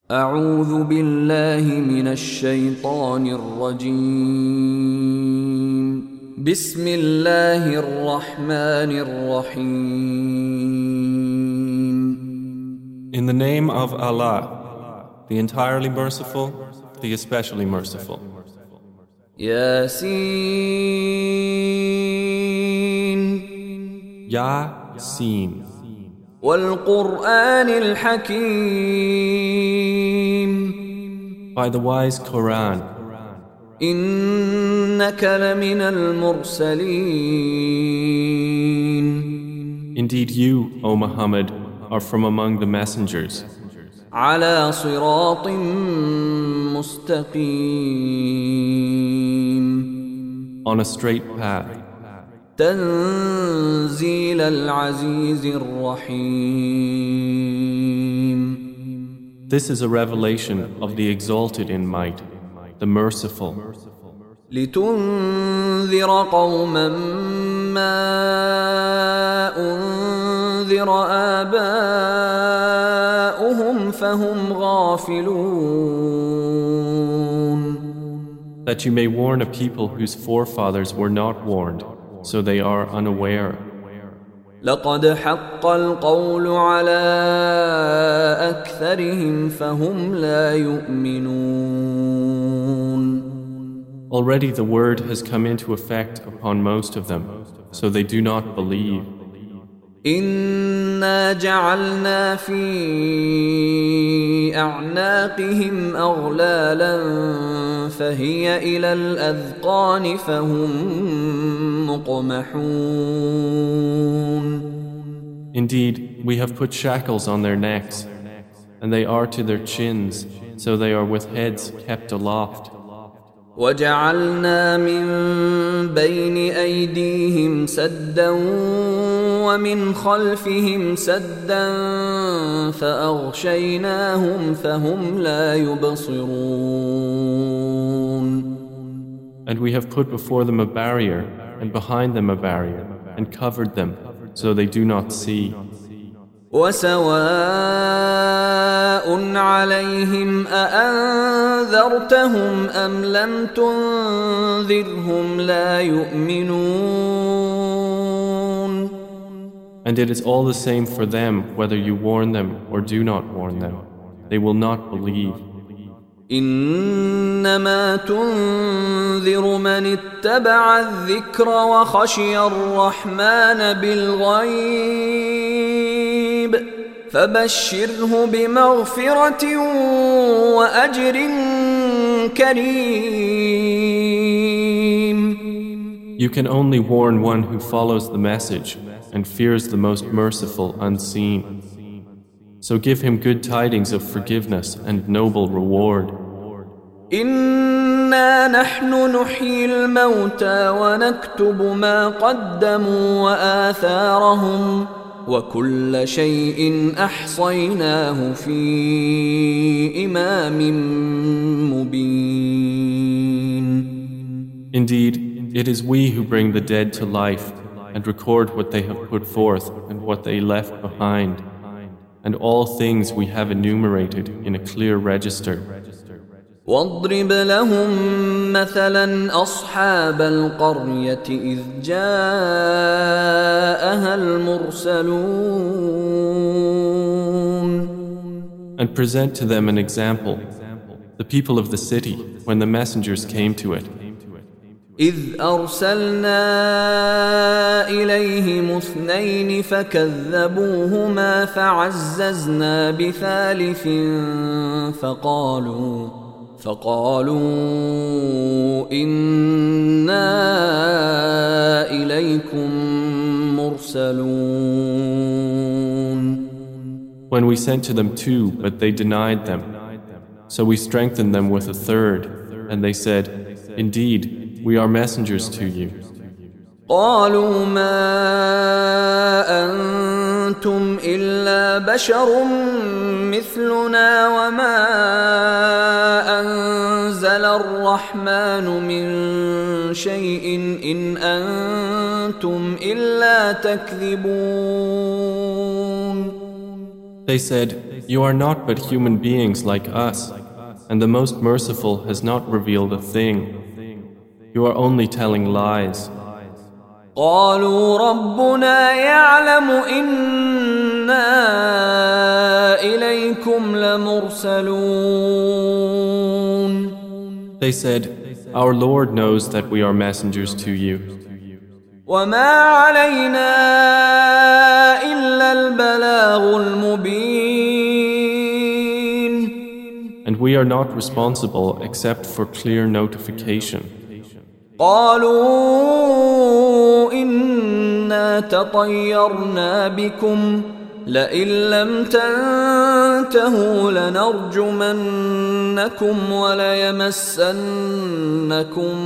أعوذ بالله من الشيطان الرجيم. بسم الله الرحمن الرحيم. In the name of Allah, the entirely merciful, the especially merciful. ياسين Yasin, والقرآن الحكيم. by the wise Quran, إنك لمن المرسلين. indeed you, O Muhammad, are from among the messengers, على صراط مستقيم. on a straight path, تنزيل العزيز الرحيم. This is a revelation of the exalted in might, the merciful, لتنذر قوما ما أنذر آباؤهم فهم غافلون. that you may warn a people whose forefathers were not warned, so they are unaware. لقد حق القول على أكثرهم فهم لا يؤمنون. Already the word has come into effect upon most of them, so they do not believe. إنا جعلنا في أعناقهم أغلالا فهي إلى الأذقان فهم مقمحون. Indeed, we have put shackles on their necks, and they are to their chins, so they are with heads kept aloft. وجعلنا من بين أيديهم سدا ومن خلفهم سدا فأغشيناهم فهم لا يبصرون. And we have put before them a barrier, and behind them a barrier, and covered them, so they do not see. وسواء عليهم أأنذرتهم أم لم تنذرهم لا يؤمنون. And it is all the same for them whether you warn them or do not warn them. They will not believe. إنما تنذر من اتبع الذكر وخشي الرحمن بالغيب فبشره بمغفرة وأجر كريم. You can only warn one who follows the message and fears the most merciful unseen. So give him good tidings of forgiveness and noble reward. إنا نحن نحيي الموتى ونكتب ما قدموا وآثارهم وكل شيء أحصيناه في إمام مبين. Indeed, it is we who bring the dead to life and record what they have put forth and what they left behind. And all things we have enumerated in a clear register. واضرب لهم مثلا أصحاب القرية إذ جاءها المرسلون. And present to them an example, the people of the city, when the messengers came to it. إذ أرسلنا إليهم اثنين فكذبوهما فعززنا بثالث فقالوا إنا إليكم مرسلون. When we sent to them two, but they denied them. So we strengthened them with a third, and they said, Indeed, we are messengers to you. قالوا ما أنتم إلا بشر مثلنا وما أنزل الرحمن من شيء إن أنتم إلا تكذبون. They said, You are not but human beings like us, and the Most Merciful has not revealed a thing. You are only telling lies. قالوا ربنا يعلم إنا إليكم لمرسلون. They said, Our Lord knows that we are messengers to you. وما علينا إلا البلاغ المبين. And we are not responsible except for clear notification. قالوا إنا تطيرنا بكم لئن لم تنتهوا لنرجمنكم وليمسنكم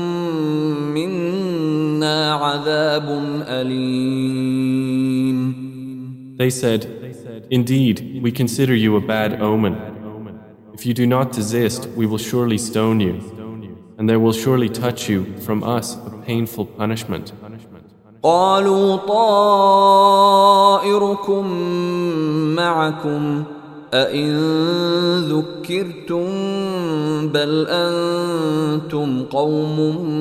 منا عذاب أليم. They said, Indeed, we consider you a bad omen. If you do not desist, we will surely stone you, and there will surely touch you from us a painful punishment. قالوا طائركم معكم أئن ذكرتم بل أنتم قوم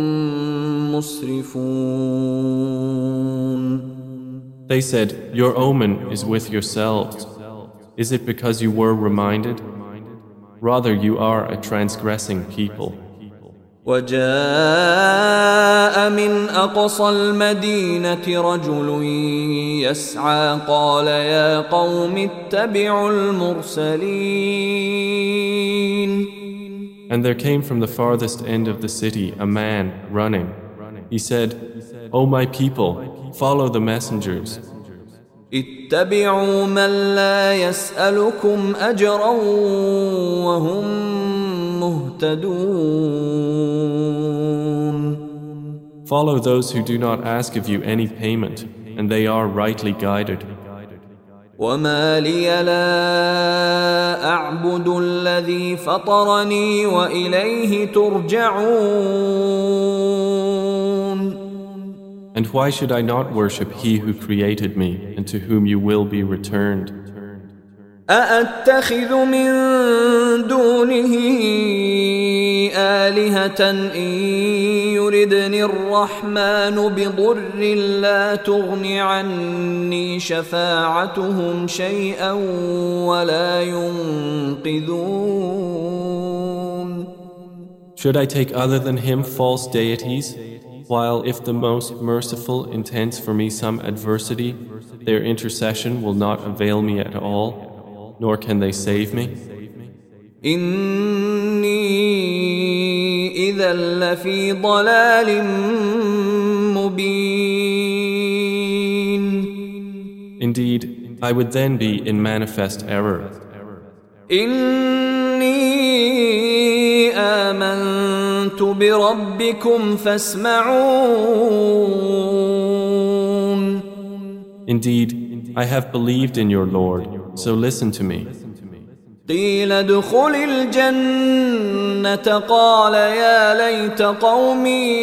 مسرفون. They said, Your omen is with yourselves. Is it because you were reminded? Rather, you are a transgressing people. وجاء من أقصى المدينة رجل يسعى قال يا قوم اتبعوا المرسلين. And there came from the farthest end of the city a man running. He said, O my people, follow the messengers. اتبعوا من لا يسألكم أجرا وهم مهتدون. Follow those who do not ask of you any payment, and they are rightly guided. وما لي لا أعبد الذي فطرني وإليه ترجعون. And why should I not worship He who created me and to whom you will be returned? أأتخذ من دونه آلهة إن يردني الرحمن بضر لا تغن عني شفاعتهم شيئا ولا ينقذون. Should I take other than Him false deities? While if the Most Merciful intends for me some adversity, their intercession will not avail me at all, nor can they save me. إني إذا لفي ضلال مبين. Indeed, I would then be in manifest error. إني آمنت بربكم فاسمعون. Indeed, I have believed in your Lord, so listen to me. قيل ادخل الجنة قال يا ليت قومي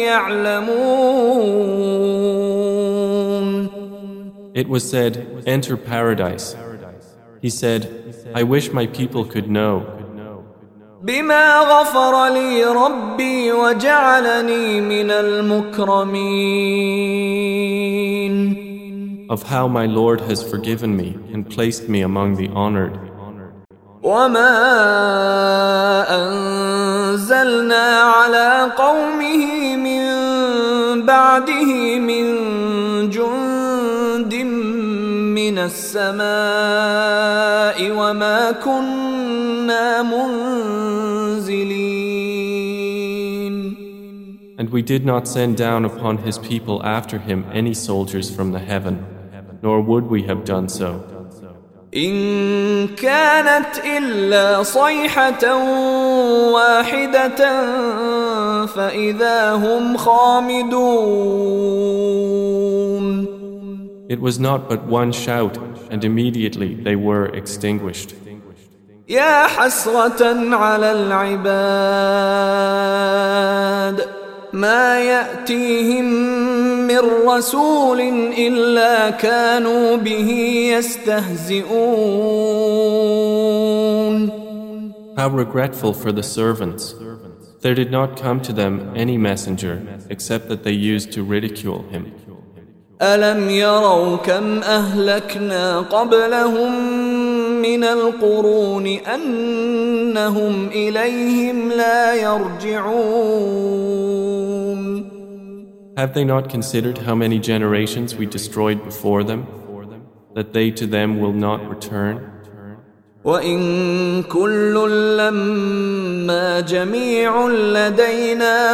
يعلمون. It was said, enter paradise. He said, I wish my people could know. بما غفر لي ربي وجعلني من المكرمين. Of how my Lord has forgiven me and placed me among the honored. وما أنزلنا على قومه من بعده من جند من السماء وما كنا منزلين. And we did not send down upon his people after him any soldiers from the heaven, nor would we have done so. إن كانت إلا صيحة واحدة فإذا هم خامدون. It was not but one shout, and immediately they were extinguished. يا حسرة على العباد ما يأتيهم من رسول إلا كانوا به يستهزئون. How regretful for the servants. There did not come to them any messenger except that they used to ridicule him. ألم يروا كم أهلكنا قبلهم من القرون أنهم إليهم لا يرجعون. Have they not considered how many generations we destroyed before them, that they to them will not return? وإن كل لما جميع لدينا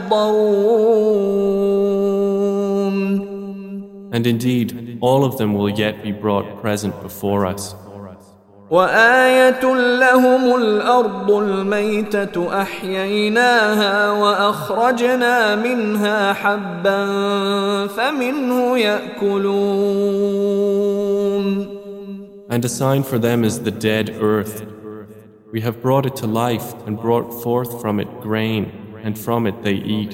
محضرون. And indeed, all of them will yet be brought present before us. وآية لهم الأرض الميتة أحييناها وأخرجنا منها حبا فمنه يأكلون. And a sign for them is the dead earth. We have brought it to life and brought forth from it grain, and from it they eat.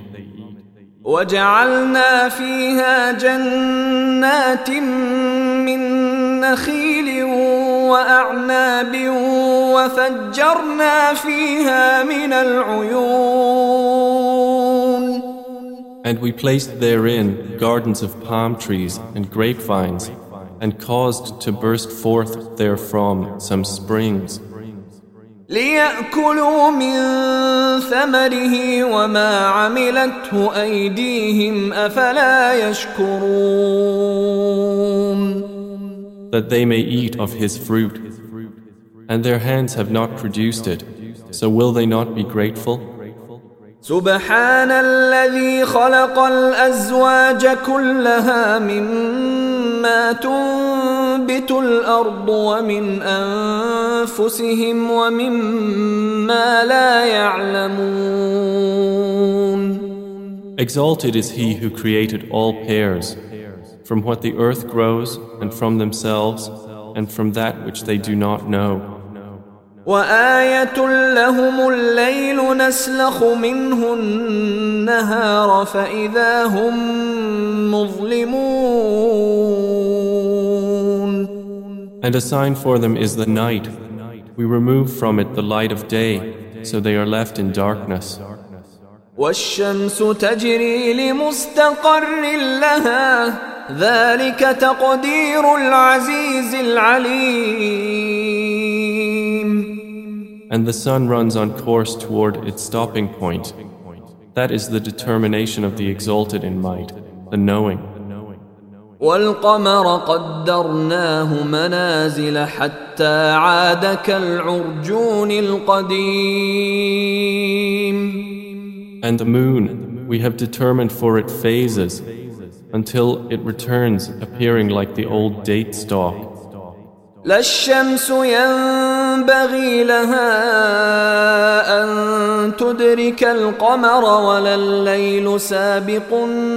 وجعلنا فيها جنات من نخيل وأعناب وفجرنا فيها من العيون. And we placed therein gardens of palm trees and grapevines, and caused to burst forth therefrom some springs. ليأكلوا من ثمره وما عملته أيديهم أفلا يشكرون. That they may eat of his fruit, and their hands have not produced it, so will they not be grateful? سبحان الذي خلق الأزواج كلها مما تنبت الأرض ومن أنفسهم ومما لا يعلمون. Exalted is he who created all pairs, from what the earth grows and from themselves and from that which they do not know. وآية لهم الليل نسلخ منه النهار فإذا هم مظلمون. And a sign for them is the night. We remove from it the light of day, so they are left in darkness. والشمس تجري لمستقر لها ذلك تقدير العزيز العليم. And the sun runs on course toward its stopping point. That is the determination of the exalted in might, the knowing. والقمر قدرناه منازل حتى عاد كالعرجون القديم. And the moon, we have determined for it phases, until it returns appearing like the old date stalk. لا الشمس ينبغي لها أن تدرك القمر ولا الليل سابق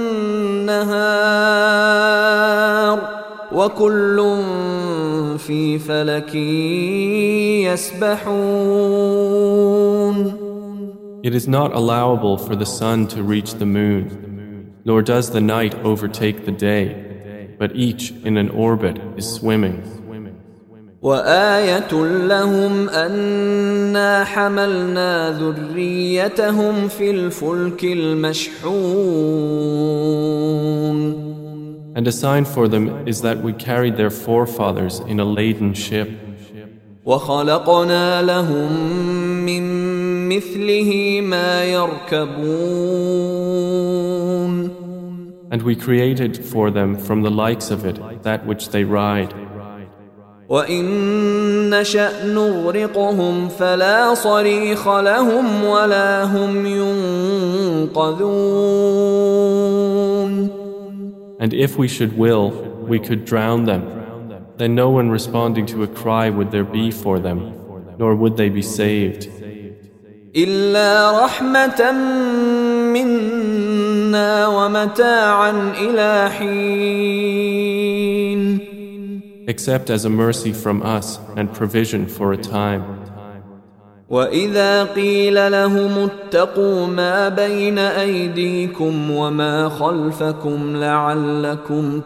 النهار وكل في فلك يسبحون. It is not allowable for the sun to reach the moon, nor does the night overtake the day, but each in an orbit is swimming. وآية لهم أنا حملنا ذريتهم في الفلك المشحون. And a sign for them is that we carried their forefathers in a laden ship. وخلقنا لهم من مثله ما يركبون. And we created for them from the likes of it that which they ride. وإن نشأ نغرقهم فلا صريخ لهم ولا هم ينقذون. And if we should will, we could drown them. Then no one responding to a cry would there be for them, nor would they be saved. إلا رحمة منا ومتاعا إلى حين. Except as a mercy from us and provision for a time. وإذا قيل لهم اتقوا ما بين أيديكم وما خلفكم لعلكم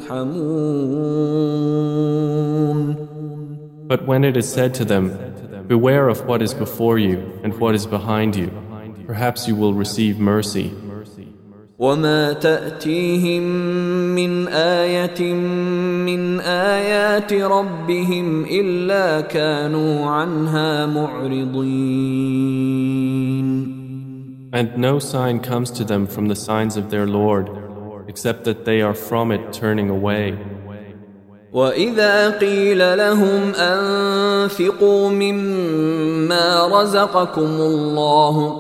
ترحمون. But when it is said to them, beware of what is before you and what is behind you, perhaps you will receive mercy. وما تأتيهم من آية من آيات ربهم إلا كانوا عنها معرضين. And no sign comes to them from the signs of their Lord, except that they are from it turning away. وإذا قيل لهم أنفقوا مما رزقكم الله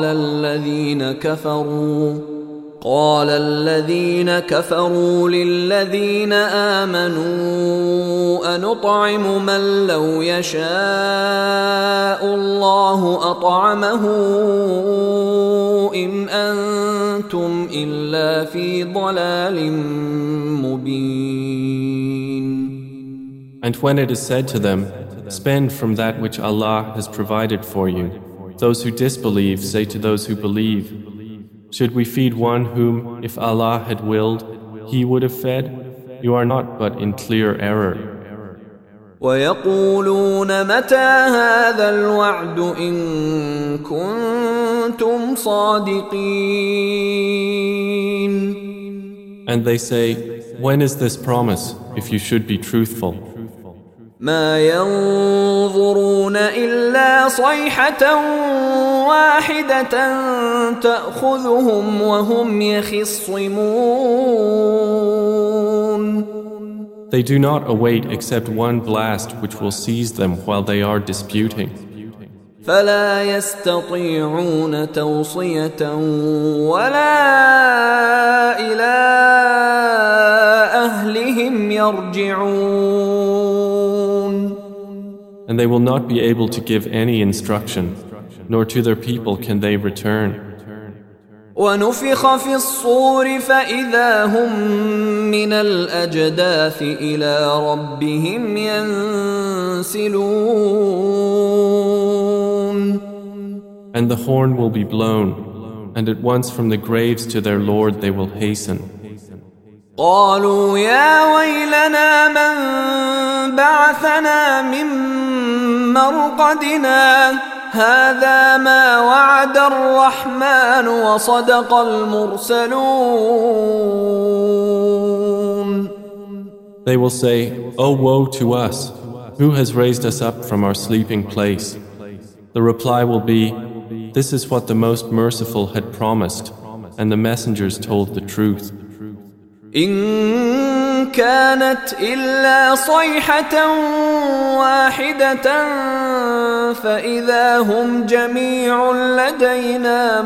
قال الذين كفروا للذين آمنوا أنطعم من لو يشاء الله أطعمه إن أنتم إلا في ضلال مبين. And when it is said to them, spend from that which Allah has provided for you, those who disbelieve say to those who believe, should we feed one whom, if Allah had willed, He would have fed? You are not but in clear error. وَيَقُولُونَ مَتَى هَذَا الْوَعْدُ إِن كُنتُمْ صَادِقِينَ. And they say, when is this promise, if you should be truthful? ما ينظرون إلا صيحة واحدة تأخذهم وهم يخصمون. They do not await except one blast which will seize them while they are disputing. فلا يستطيعون توصية ولا إلى أهلهم يرجعون. And they will not be able to give any instruction, nor to their people can they return. ونفخ في الصور فإذا هم من الأجداث إلى ربهم ينسلون. And the horn will be blown, and at once from the graves to their Lord they will hasten. قالوا يا ويلنا من بعثنا من مرقدنا هذا ما وعد الرحمن وصدق المرسلون. They will say, "Oh woe to us! Who has raised us up from our sleeping place?" The reply will be, "This is what the Most Merciful had promised, and the messengers told the truth." إن كانت إلا صيحة واحدة فإذا هم جميع لدينا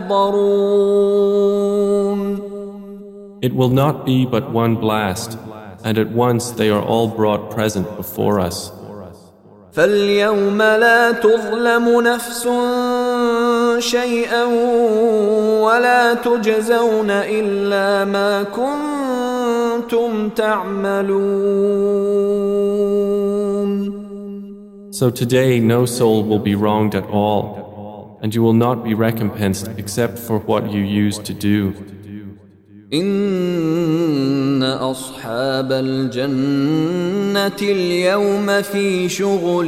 محضرون. It will not be but one blast, and at once they are all brought present before us. فاليوم لا تظلم نفس شيئا ولا تجزون إلا ما كنتم تعملون. So today no soul will be wronged at all, and you will not be recompensed except for what you used to do. إن أصحاب الجنة اليوم في شغل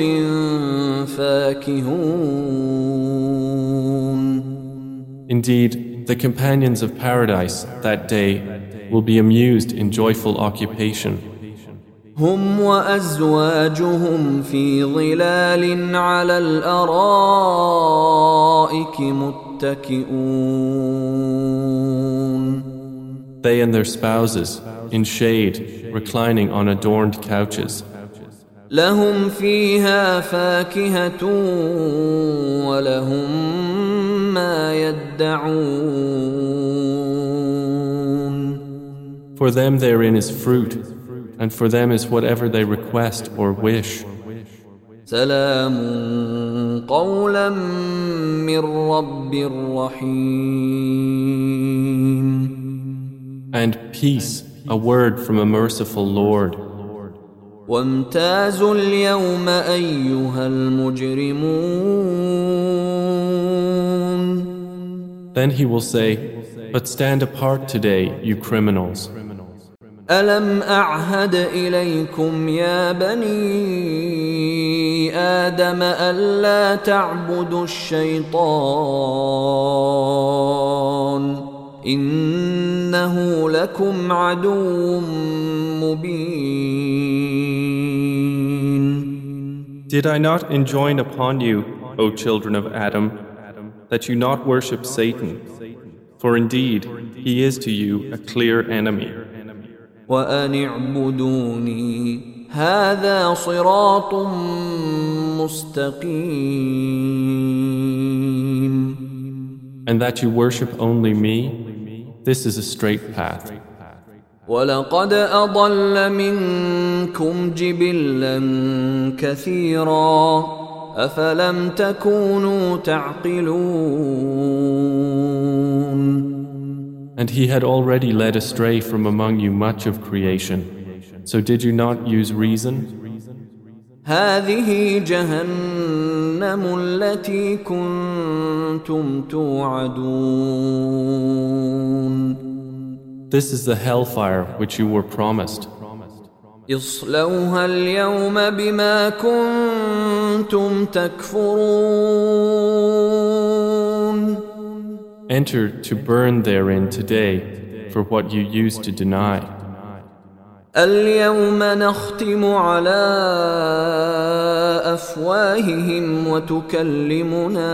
فاكهون. Indeed, the companions of paradise that day will be amused in joyful occupation. هم وأزواجهم في ظلال على الأرائك متكئون. They and their spouses, in shade, reclining on adorned couches. لهم فيها فاكهة ولهم ما يدعون. For them therein is fruit, and for them is whatever they request or wish. سلام قولا من رب رحيم. And peace, a word from a merciful Lord. وامتازوا اليوم أيها المجرمون. Then he will say, but stand apart today, you criminals. ألم أعهد إليكم يا بني آدم ألا تعبدوا الشيطان إنه لكم عدو مبين. Did I not enjoin upon you, O children of Adam, that you not worship Satan? For indeed, he is to you a clear enemy. وأن اعبدوني هذا صراط مستقيم. And that you worship only me, this is a straight path. ولقد أضل منكم جبلا كثيرا أفلم تكونوا تعقلون. And he had already led astray from among you much of creation. So did you not use reason? هذه جهنم التي كنتم توعدون. This is the hellfire which you were promised. اصلوها اليوم بما كنتم تكفرون. Enter to burn therein today for what you used to deny. اليوم نختم على أفواههم وتكلمنا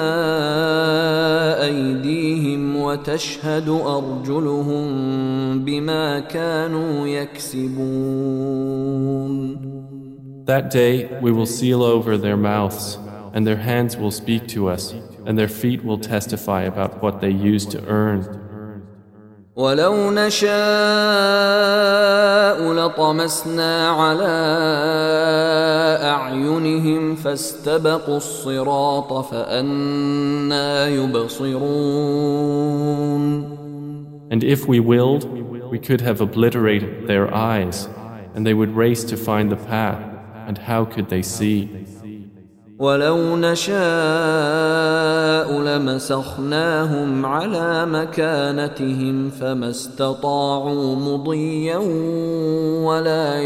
أيديهم وتشهد أرجلهم بما كانوا يكسبون. That day we will seal over their mouths, and their hands will speak to us, and their feet will testify about what they used to earn. ولو نشاء لطمسنا على أعينهم فاستبقوا الصراط فأنى يبصرون. And if we willed, we could have obliterated their eyes, and they would race to find the path, and how could they see? ولو نشاء لمسخناهم على مكانتهم فما استطاعوا مضيا ولا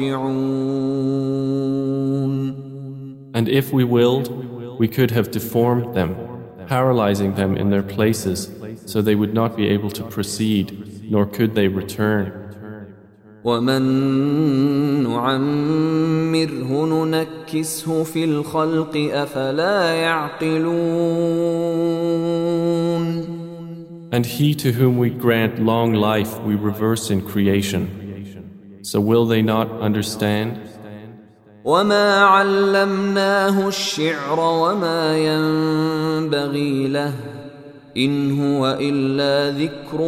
يرجعون. And if we willed, we could have deformed them, paralyzing them in their places, so they would not be able to proceed, nor could they return. ومن نعمره ننكسه في الخلق أفلا يعقلون. And he to whom we grant long life we reverse in creation. So will they not understand? وما علمناه الشعر وما ينبغي له إن هو إلا ذكر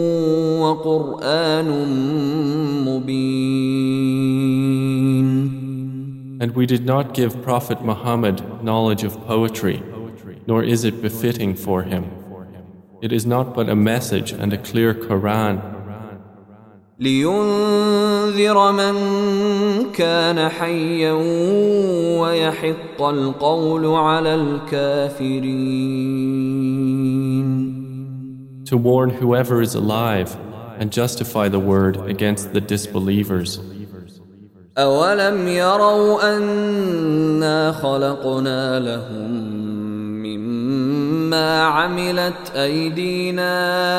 وقرآن مبين. And we did not give Prophet Muhammad knowledge of poetry, nor is it befitting for him. It is not but a message and a clear Quran. لينذر من كان حيا ويحق القول على الكافرين. To warn whoever is alive and justify the word against the disbelievers. أولم يروا أنا خلقنا لهم مما عملت أيدينا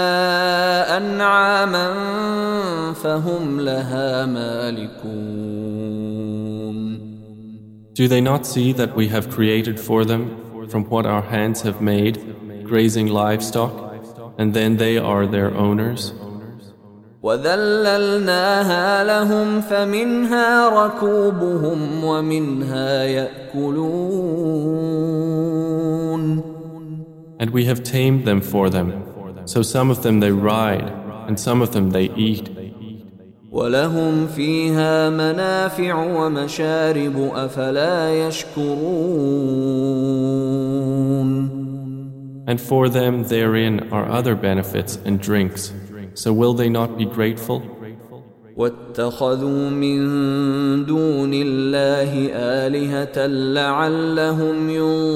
أنعاما فهم لها مالكون. Do they not see that we have created for them from what our hands have made grazing livestock, and then they are their owners? وذللناها لهم فمنها ركوبهم ومنها يأكلون. And we have tamed them for them, so some of them they ride, and some of them they eat. ولهم فيها منافع ومشارب أفلا يشكرون. And for them therein are other benefits and drinks. So will they not be grateful? واتخذوا من دون الله آلهة لعلهم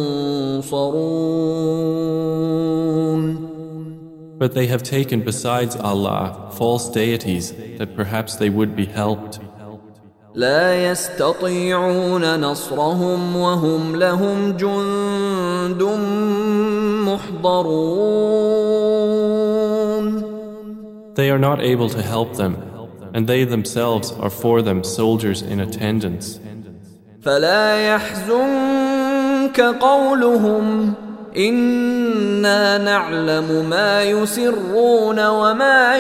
ينصرون. But they have taken besides Allah false deities that perhaps they would be helped. لا يستطيعون نصرهم وهم لهم جند محضرون. They are not able to help them, and they themselves are for them soldiers in attendance. فلا يحزنك قولهم إنا نعلم ما يسرون وما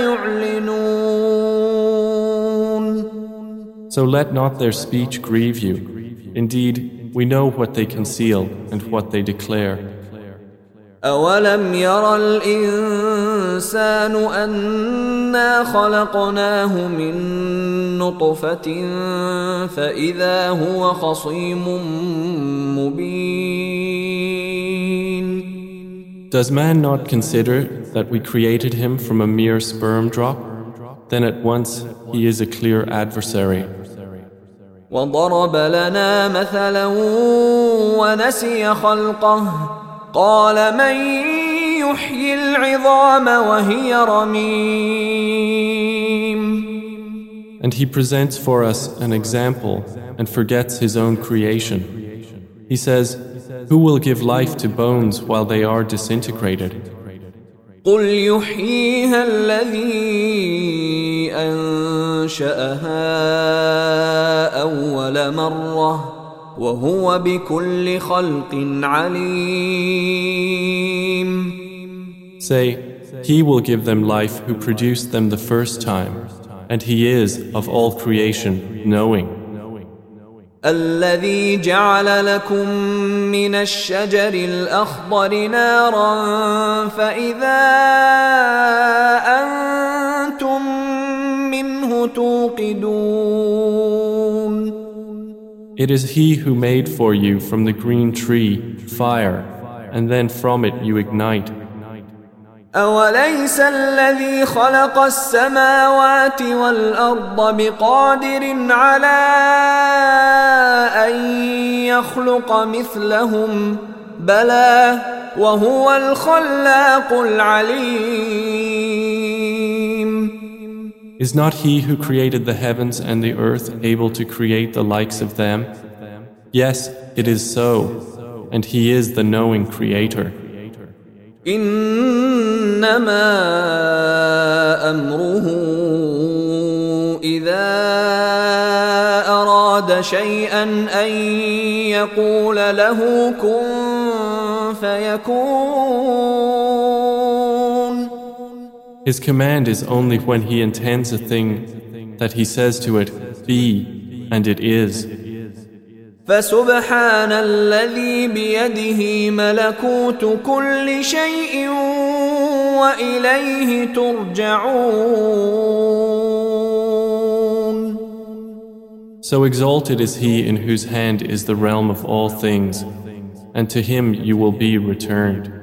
يعلنون. So let not their speech grieve you. Indeed, we know what they conceal and what they declare. أولم ير الإنسان أنا خلقناه من نطفة فإذا هو خصيم مبين. Does man not consider that we created him from a mere sperm drop? Then at once he is a clear adversary. وضرب لنا مثلا ونسي خلقه قال من يحيي العظام وهي رميم. And he presents for us an example and forgets his own creation. He says, who will give life to bones while they are disintegrated? قل يحييها الذي أنشأها أول مرة وهو بكل خلق عليم. Say, he will give them life who produced them the first time, and he is of all creation knowing. الذي جعل لكم من الشجر الأخضر نارا فإذا أنتم منه توقدون. It is he who made for you from the green tree fire, and then from it you ignite. أوليس الذي خلق السماوات والأرض بقادر على أن يخلق مثلهم بلى وهو الخلاق العليم. Is not he who created the heavens and the earth able to create the likes of them? Yes, it is so, and he is the knowing creator. إنما أمره إذا أراد شيئا أن يقول له كن فيكون. His command is only when he intends a thing that he says to it, be, and it is. فسبحان الذي بيده ملكوت كل شيء وإليه ترجعون. So exalted is he in whose hand is the realm of all things, and to him you will be returned.